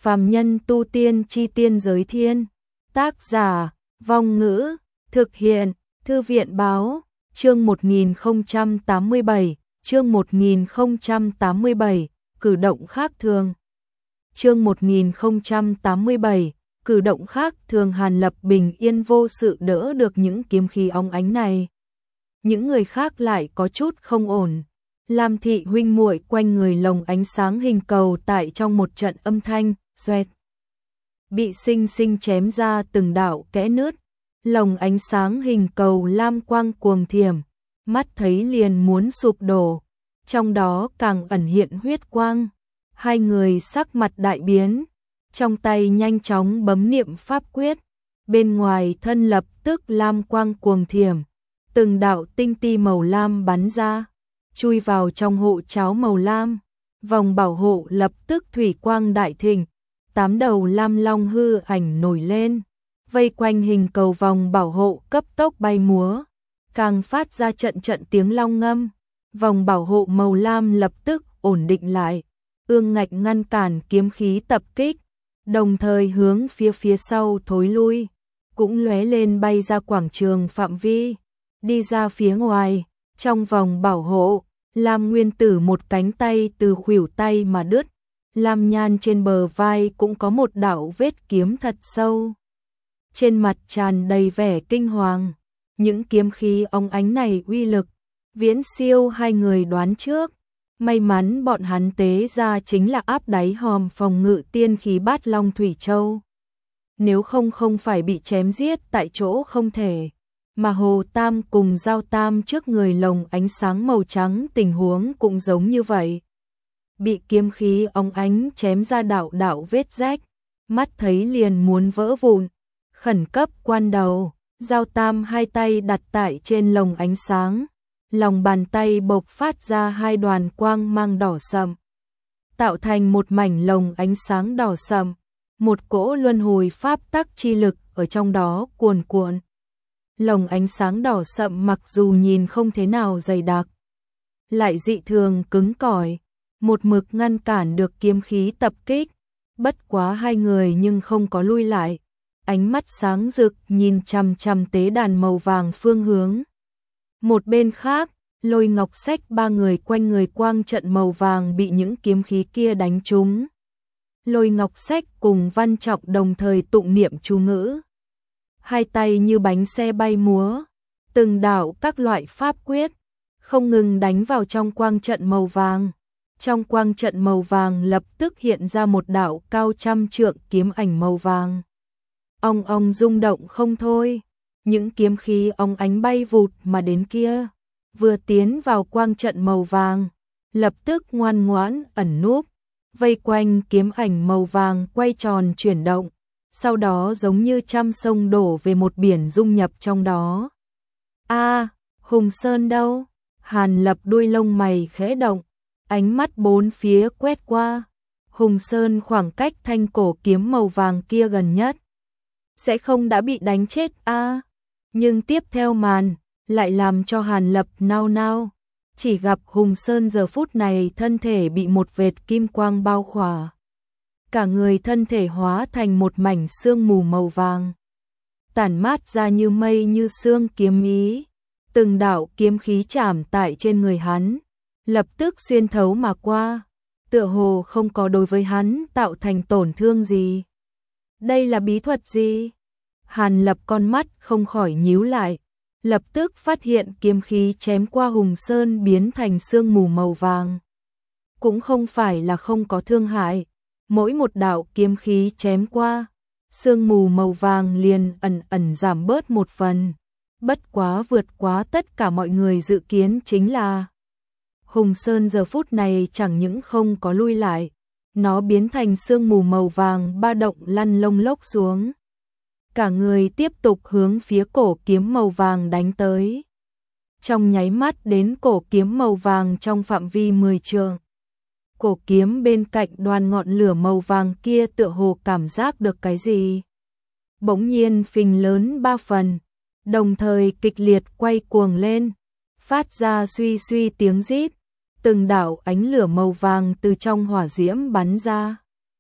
Phàm nhân tu tiên chi tiên giới thiên. Tác giả, Vong Ngữ, thực hiện, Thư viện báo, chương 1087, chương 1087, cử động khác thường. Chương 1087, cử động khác thường. Hàn Lập bình yên vô sự đỡ được những kiếm khí óng ánh này. Những người khác lại có chút không ổn. Lam thị huynh muội quanh người lồng ánh sáng hình cầu tại trong một trận âm thanh, xoẹt. Bị sinh sinh chém ra từng đạo kẽ nứt. Lồng ánh sáng hình cầu lam quang cuồng thiểm, mắt thấy liền muốn sụp đổ. Trong đó càng ẩn hiện huyết quang. Hai người sắc mặt đại biến, trong tay nhanh chóng bấm niệm pháp quyết. Bên ngoài thân lập tức lam quang cuồng thiểm, từng đạo tinh ti màu lam bắn ra, chui vào trong hộ cháo màu lam. Vòng bảo hộ lập tức thủy quang đại thịnh, 8 đầu lam long hư ảnh nổi lên, vây quanh hình cầu vòng bảo hộ cấp tốc bay múa, càng phát ra trận trận tiếng long ngâm. Vòng bảo hộ màu lam lập tức ổn định lại, ương ngạch ngăn cản kiếm khí tập kích, đồng thời hướng phía sau thối lui, cũng lóe lên bay ra quảng trường phạm vi, đi ra phía ngoài. Trong vòng bảo hộ, Lam Nguyên Tử một cánh tay từ khuỷu tay mà đứt, Lam Nhan trên bờ vai cũng có một đạo vết kiếm thật sâu. Trên mặt tràn đầy vẻ kinh hoàng, những kiếm khí óng ánh này uy lực viễn siêu hai người đoán trước. May mắn bọn hắn tế ra chính là áp đáy hòm phòng ngự tiên khí Bát Long Thủy Châu. Nếu không phải bị chém giết tại chỗ không thể. Mà Hồ Tam cùng Giao Tam trước người lồng ánh sáng màu trắng tình huống cũng giống như vậy. Bị kiếm khí óng ánh chém ra đạo đạo vết rách, mắt thấy liền muốn vỡ vụn. Khẩn cấp quan đầu, Giao Tam hai tay đặt tại trên lồng ánh sáng, lòng bàn tay bộc phát ra hai đoàn quang mang đỏ sậm, tạo thành một mảnh lồng ánh sáng đỏ sậm, một cỗ luân hồi pháp tắc chi lực ở trong đó cuồn cuộn. Lồng ánh sáng đỏ sậm mặc dù nhìn không thế nào dày đặc, lại dị thường cứng cỏi, một mực ngăn cản được kiếm khí tập kích. Bất quá hai người nhưng không có lui lại, ánh mắt sáng rực nhìn chằm chằm tế đàn màu vàng phương hướng. Một bên khác, Lôi Ngọc Sách ba người quanh người quang trận màu vàng bị những kiếm khí kia đánh trúng. Lôi Ngọc Sách cùng Văn Trọng đồng thời tụng niệm chú ngữ, hai tay như bánh xe bay múa, từng đạo các loại pháp quyết không ngừng đánh vào trong quang trận màu vàng. Trong quang trận màu vàng lập tức hiện ra một đạo cao trăm trượng kiếm ảnh màu vàng. Ong ong rung động không thôi, những kiếm khí óng ánh bay vụt mà đến kia, vừa tiến vào quang trận màu vàng, lập tức ngoan ngoãn ẩn núp, vây quanh kiếm ảnh màu vàng quay tròn chuyển động, sau đó giống như trăm sông đổ về một biển dung nhập trong đó. A, Hùng Sơn đâu? Hàn Lập đuôi lông mày khẽ động, ánh mắt bốn phía quét qua. Hùng Sơn khoảng cách thanh cổ kiếm màu vàng kia gần nhất, sẽ không đã bị đánh chết a? Nhưng tiếp theo màn lại làm cho Hàn Lập nao nao, chỉ gặp Hùng Sơn giờ phút này thân thể bị một vệt kim quang bao khỏa, cả người thân thể hóa thành một mảnh sương mù màu vàng, tản mát ra như mây như sương kiếm ý. Từng đạo kiếm khí chạm tại trên người hắn, lập tức xuyên thấu mà qua, tựa hồ không có đối với hắn tạo thành tổn thương gì. Đây là bí thuật gì? Hàn Lập con mắt không khỏi nhíu lại, lập tức phát hiện kiếm khí chém qua Hùng Sơn biến thành sương mù màu vàng. Cũng không phải là không có thương hại, mỗi một đạo kiếm khí chém qua, sương mù màu vàng liền ẩn ẩn giảm bớt một phần. Bất quá vượt quá tất cả mọi người dự kiến chính là Hùng Sơn giờ phút này chẳng những không có lui lại, nó biến thành sương mù màu vàng ba động lăn lông lốc xuống. Cả người tiếp tục hướng phía cổ kiếm màu vàng đánh tới. Trong nháy mắt đến cổ kiếm màu vàng trong phạm vi 10 trượng. Cổ kiếm bên cạnh đoàn ngọn lửa màu vàng kia tựa hồ cảm giác được cái gì. Bỗng nhiên phình lớn 3 phần, đồng thời kịch liệt quay cuồng lên, phát ra suy suy tiếng rít, từng đạo ánh lửa màu vàng từ trong hỏa diễm bắn ra.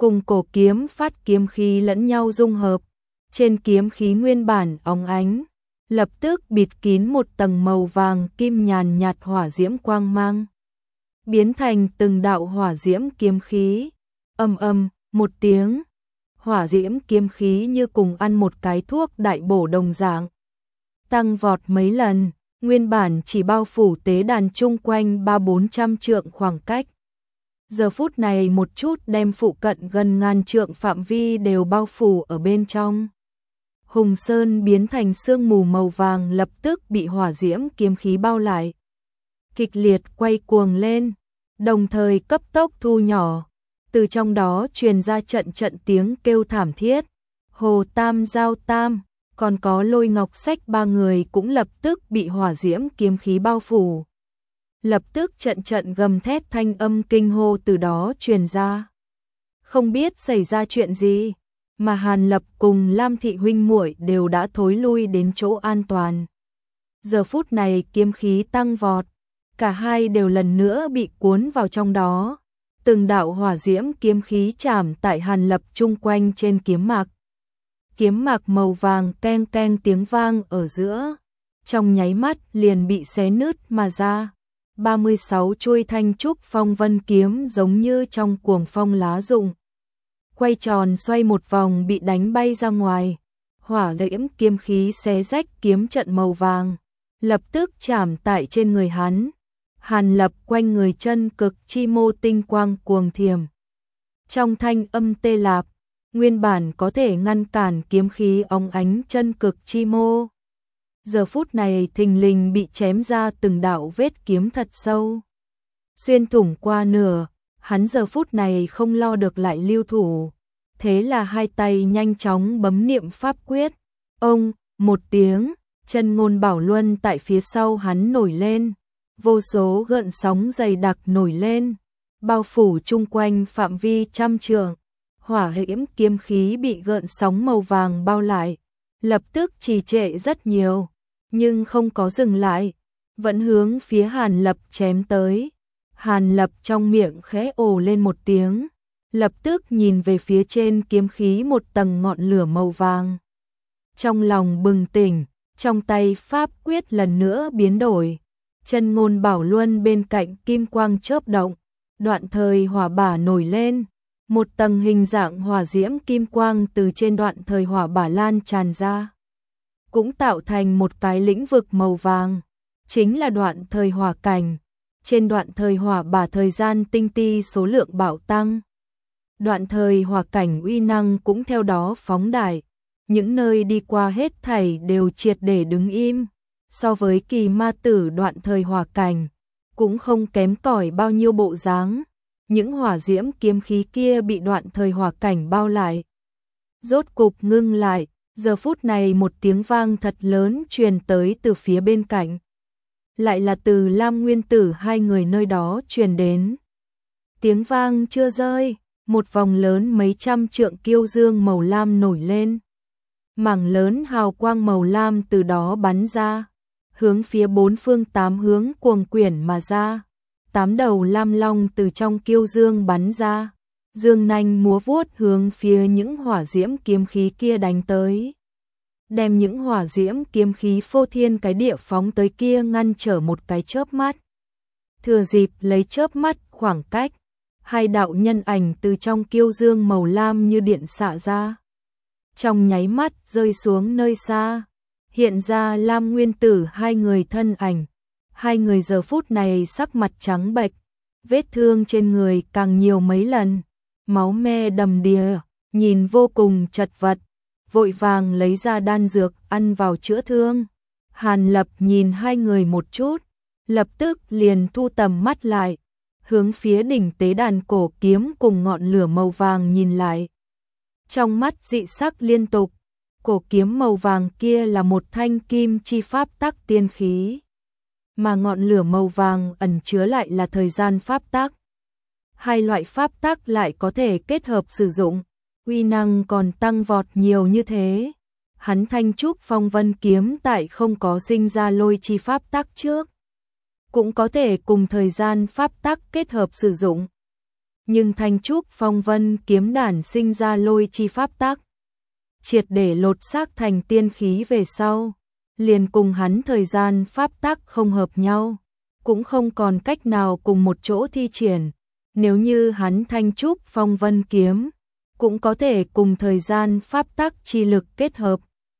cùng cổ kiếm phát kiếm khí lẫn nhau dung hợp, trên kiếm khí nguyên bản óng ánh, lập tức bịt kín một tầng màu vàng kim nhàn nhạt hỏa diễm quang mang, biến thành từng đạo hỏa diễm kiếm khí. Ầm ầm, một tiếng, hỏa diễm kiếm khí như cùng ăn một cái thuốc đại bổ đồng dạng, tăng vọt mấy lần, nguyên bản chỉ bao phủ tế đàn chung quanh 300-400 trượng khoảng cách. Giờ phút này một chút đem phụ cận gần ngàn trượng phạm vi đều bao phủ ở bên trong. Hùng Sơn biến thành sương mù màu vàng lập tức bị hỏa diễm kiếm khí bao lại, kịch liệt quay cuồng lên, đồng thời cấp tốc thu nhỏ, từ trong đó truyền ra trận trận tiếng kêu thảm thiết. Hồ Tam Giao Tam, còn có Lôi Ngọc Sách ba người cũng lập tức bị hỏa diễm kiếm khí bao phủ. Lập tức trận trận gầm thét thanh âm kinh hô từ đó truyền ra. Không biết xảy ra chuyện gì, mà Hàn Lập cùng Lam Thị huynh muội đều đã thối lui đến chỗ an toàn. Giờ phút này kiếm khí tăng vọt, cả hai đều lần nữa bị cuốn vào trong đó. Từng đạo hỏa diễm kiếm khí chạm tại Hàn Lập chung quanh trên kiếm mạc. Kiếm mạc màu vàng keng keng tiếng vang ở giữa, trong nháy mắt liền bị xé nứt mà ra. 36 chuôi thanh trúc phong vân kiếm giống như trong cuồng phong lá rụng, quay tròn xoay một vòng bị đánh bay ra ngoài. Hỏa diễm kiếm khí xé rách kiếm trận màu vàng, lập tức chạm tại trên người hắn. Hàn Lập quanh người chân cực chi mô tinh quang cuồng thiểm. Trong thanh âm tê lạp, nguyên bản có thể ngăn cản kiếm khí óng ánh chân cực chi mô, giờ phút này thình lình bị chém ra từng đạo vết kiếm thật sâu, xuyên thủng qua nửa. Hắn giờ phút này không lo được lại lưu thủ, thế là hai tay nhanh chóng bấm niệm pháp quyết. Ông, một tiếng, chân ngôn bảo luân tại phía sau hắn nổi lên, vô số gợn sóng dày đặc nổi lên, bao phủ chung quanh phạm vi trăm trượng. Hỏa diễm kiếm khí bị gợn sóng màu vàng bao lại, lập tức trì trệ rất nhiều, nhưng không có dừng lại, vẫn hướng phía Hàn Lập chém tới. Hàn Lập trong miệng khẽ ồ lên một tiếng, lập tức nhìn về phía trên kiếm khí một tầng ngọn lửa màu vàng. Trong lòng bừng tỉnh, trong tay pháp quyết lần nữa biến đổi, chân ngôn bảo luân bên cạnh kim quang chớp động, đoạn thời hỏa bả nổi lên, một tầng hình dạng hỏa diễm kim quang từ trên đoạn thời hỏa bả lan tràn ra, cũng tạo thành một cái lĩnh vực màu vàng, chính là đoạn thời hỏa cảnh. Trên đoạn thời hỏa bả thời gian tinh ti số lượng bạo tăng, đoạn thời hỏa cảnh uy năng cũng theo đó phóng đại, những nơi đi qua hết thảy đều triệt để đứng im, so với kỳ ma tử đoạn thời hỏa cảnh, cũng không kém cỏi bao nhiêu bộ dáng. Những hỏa diễm kiếm khí kia bị đoạn thời hỏa cảnh bao lại, rốt cục ngưng lại. Giờ phút này một tiếng vang thật lớn truyền tới từ phía bên cạnh, lại là từ Lam Nguyên Tử hai người nơi đó truyền đến. Tiếng vang chưa rơi, một vòng lớn mấy trăm trượng kiêu dương màu lam nổi lên, mảng lớn hào quang màu lam từ đó bắn ra, hướng phía bốn phương tám hướng cuồng quyển mà ra. 8 đầu lam long từ trong kiêu dương bắn ra, dương nanh múa vuốt hướng phía những hỏa diễm kiếm khí kia đánh tới, đem những hỏa diễm kiếm khí phô thiên cái địa phóng tới kia ngăn trở một cái chớp mắt. Thừa dịp lấy chớp mắt khoảng cách, hai đạo nhân ảnh từ trong kiêu dương màu lam như điện xạ ra, trong nháy mắt rơi xuống nơi xa, hiện ra Lam Nguyên Tử hai người thân ảnh. Hai người giờ phút này sắc mặt trắng bệch, vết thương trên người càng nhiều mấy lần, máu me đầm đìa, nhìn vô cùng chật vật, vội vàng lấy ra đan dược ăn vào chữa thương. Hàn Lập nhìn hai người một chút, lập tức liền thu tầm mắt lại, hướng phía đỉnh tế đàn cổ kiếm cùng ngọn lửa màu vàng nhìn lại. Trong mắt dị sắc liên tục, cổ kiếm màu vàng kia là một thanh kim chi pháp tắc tiên khí, mà ngọn lửa màu vàng ẩn chứa lại là thời gian pháp tắc. Hai loại pháp tắc lại có thể kết hợp sử dụng, uy năng còn tăng vọt nhiều như thế. Hắn thanh trúc phong vân kiếm tại không có sinh ra lôi chi pháp tắc trước, cũng có thể cùng thời gian pháp tắc kết hợp sử dụng. Nhưng Thanh Trúc Phong Vân kiếm đàn sinh ra lôi chi pháp tắc, triệt để lột xác thành tiên khí về sau, liền cùng hắn thời gian pháp tắc không hợp nhau, cũng không còn cách nào cùng một chỗ thi triển. Nếu như hắn Thanh Trúc Phong Vân kiếm, cũng có thể cùng thời gian pháp tắc chi lực kết hợp,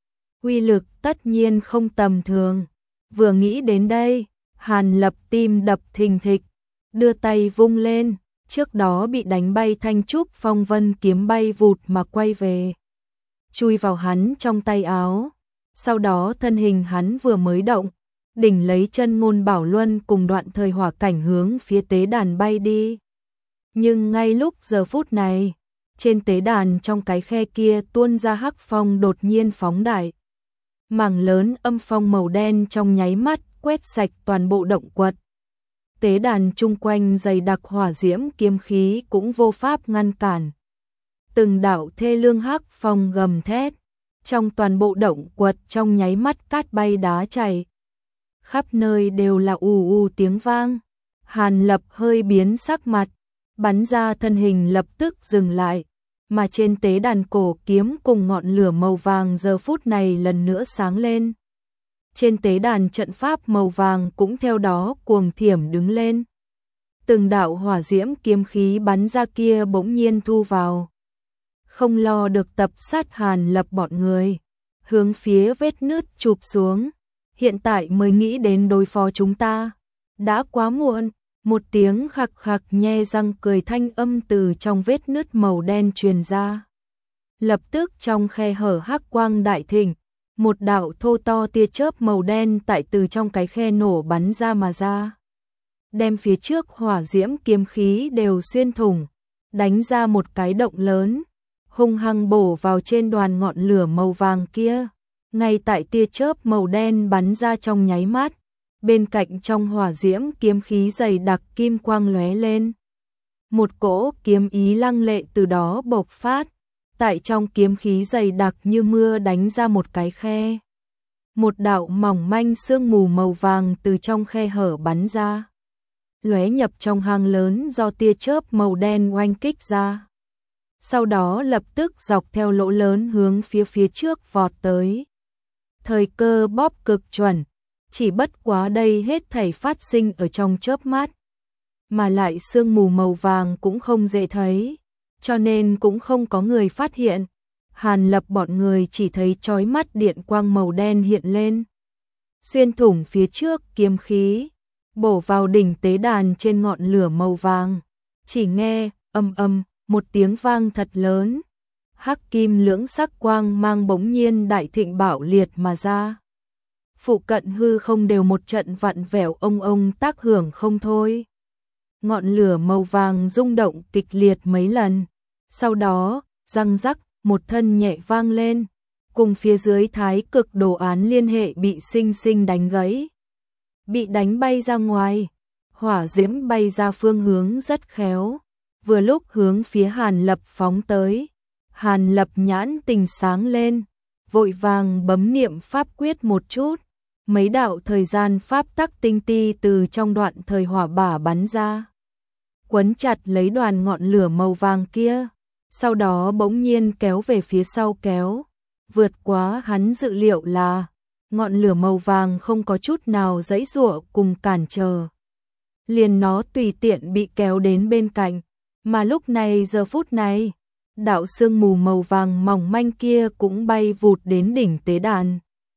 uy lực tất nhiên không tầm thường. Vừa nghĩ đến đây, Hàn Lập tim đập thình thịch, đưa tay vung lên, trước đó bị đánh bay Thanh Trúc Phong Vân kiếm bay vụt mà quay về, chui vào hắn trong tay áo. Sau đó thân hình hắn vừa mới động, đỉnh lấy chân ngôn bảo luân cùng đoạn thời hỏa cảnh hướng phía tế đàn bay đi. Nhưng ngay lúc giờ phút này, trên tế đàn trong cái khe kia tuôn ra hắc phong đột nhiên phóng đại. Mảng lớn âm phong màu đen trong nháy mắt quét sạch toàn bộ động quật. Tế đàn chung quanh dày đặc hỏa diễm kiếm khí cũng vô pháp ngăn cản. Từng đạo thê lương hắc phong gầm thét, trong toàn bộ động quật trong nháy mắt cát bay đá chảy. Khắp nơi đều là ù ù tiếng vang. Hàn Lập hơi biến sắc mặt, bắn ra thân hình lập tức dừng lại, mà trên tế đàn cổ kiếm cùng ngọn lửa màu vàng giờ phút này lần nữa sáng lên. Trên tế đàn trận pháp màu vàng cũng theo đó cuồng thiểm đứng lên. Từng đạo hỏa diễm kiếm khí bắn ra kia bỗng nhiên thu vào, không lo được tập sát Hàn Lập bọn người, hướng phía vết nứt chụp xuống. Hiện tại mới nghĩ đến đối phó chúng ta, đã quá muộn. Một tiếng khạc khạc nhe răng cười thanh âm từ trong vết nứt màu đen truyền ra. Lập tức trong khe hở hắc quang đại thịnh, một đạo thô to tia chớp màu đen tại từ trong cái khe nổ bắn ra mà ra, đem phía trước hỏa diễm kiếm khí đều xuyên thủng, đánh ra một cái động lớn, hung hăng bổ vào trên đoàn ngọn lửa màu vàng kia. Ngay tại tia chớp màu đen bắn ra trong nháy mắt, bên cạnh trong hỏa diễm kiếm khí dày đặc kim quang lóe lên. Một cỗ kiếm ý lăng lệ từ đó bộc phát, tại trong kiếm khí dày đặc như mưa đánh ra một cái khe. Một đạo mỏng manh sương mù màu vàng từ trong khe hở bắn ra, lóe nhập trong hang lớn do tia chớp màu đen oanh kích ra. Sau đó lập tức dọc theo lỗ lớn hướng phía trước vọt tới. Thời cơ bóp cực chuẩn, chỉ bất quá đây hết thảy phát sinh ở trong chớp mắt, mà lại sương mù màu vàng cũng không dễ thấy, cho nên cũng không có người phát hiện. Hàn Lập bọn người chỉ thấy chói mắt điện quang màu đen hiện lên, xuyên thủng phía trước kiếm khí, bổ vào đỉnh tế đàn trên ngọn lửa màu vàng. Chỉ nghe ầm ầm một tiếng vang thật lớn, hắc kim lưỡng sắc quang mang bỗng nhiên đại thịnh bạo liệt mà ra. Phụ cận hư không đều một trận vặn vẹo ông tác hưởng không thôi. Ngọn lửa màu vàng rung động kịch liệt mấy lần, sau đó răng rắc một thân nhẹ vang lên, cùng phía dưới thái cực đồ án liên hệ bị sinh sinh đánh gãy, bị đánh bay ra ngoài. Hỏa diễm bay ra phương hướng rất khéo, vừa lúc hướng phía Hàn Lập phóng tới. Hàn Lập nhãn tình sáng lên, vội vàng bấm niệm pháp quyết một chút, mấy đạo thời gian pháp tắc tinh ti từ trong đoạn thời hỏa bả bắn ra, quấn chặt lấy đoàn ngọn lửa màu vàng kia, sau đó bỗng nhiên kéo về phía sau kéo. Vượt quá hắn dự liệu là ngọn lửa màu vàng không có chút nào giãy giụa cùng cản trở, liền nó tùy tiện bị kéo đến bên cạnh. Mà lúc này giờ phút này, đạo sương mù màu vàng mỏng manh kia cũng bay vụt đến đỉnh tế đàn,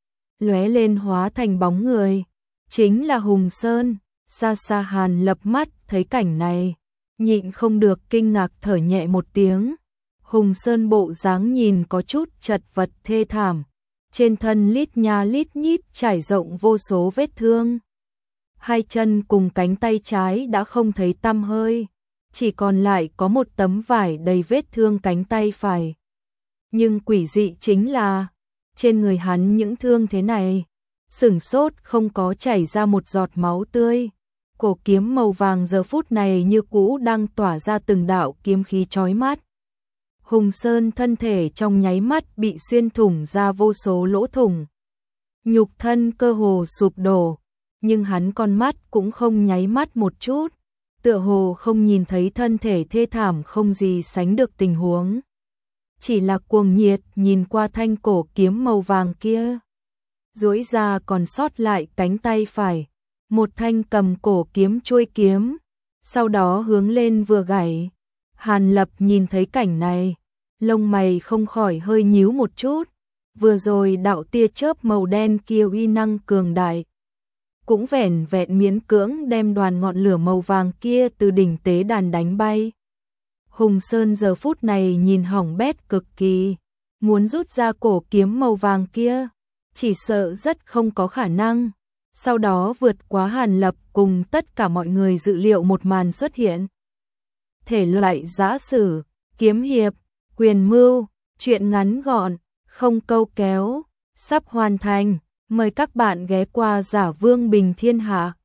lóe lên hóa thành bóng người, chính là Hùng Sơn. Xa xa Hàn Lập mắt thấy cảnh này, nhịn không được kinh ngạc thở nhẹ một tiếng. Hùng Sơn bộ dáng nhìn có chút chật vật thê thảm, trên thân lít nha lít nhít trải rộng vô số vết thương, hai chân cùng cánh tay trái đã không thấy tăm hơi, chỉ còn lại có một tấm vải đầy vết thương cánh tay phải. Nhưng quỷ dị chính là, trên người hắn những thương thế này, sửng sốt không có chảy ra một giọt máu tươi. Cổ kiếm màu vàng giờ phút này như cũ đang tỏa ra từng đạo kiếm khí chói mắt. Hùng Sơn thân thể trong nháy mắt bị xuyên thủng ra vô số lỗ thủng, nhục thân cơ hồ sụp đổ, nhưng hắn con mắt cũng không nháy mắt một chút, tựa hồ không nhìn thấy thân thể thê thảm không gì sánh được tình huống. Chỉ là cuồng nhiệt nhìn qua thanh cổ kiếm màu vàng kia. Duỗi ra còn sót lại cánh tay phải, một thanh cầm cổ kiếm chuôi kiếm, sau đó hướng lên vừa gảy. Hàn Lập nhìn thấy cảnh này, lông mày không khỏi hơi nhíu một chút, vừa rồi đạo tia chớp màu đen kia uy năng cường đại, cũng vẻn vẹn miễn cưỡng đem đoàn ngọn lửa màu vàng kia từ đỉnh tế đàn đánh bay. Hùng Sơn giờ phút này nhìn hỏng bét cực kỳ, muốn rút ra cổ kiếm màu vàng kia, chỉ sợ rất không có khả năng. Sau đó vượt quá Hàn Lập cùng tất cả mọi người dự liệu một màn xuất hiện. Thể loại giã sử, kiếm hiệp, quyền mưu, truyện ngắn gọn, không câu kéo, sắp hoàn thành. Mời các bạn ghé qua Giả Vương Bình Thiên Hạ.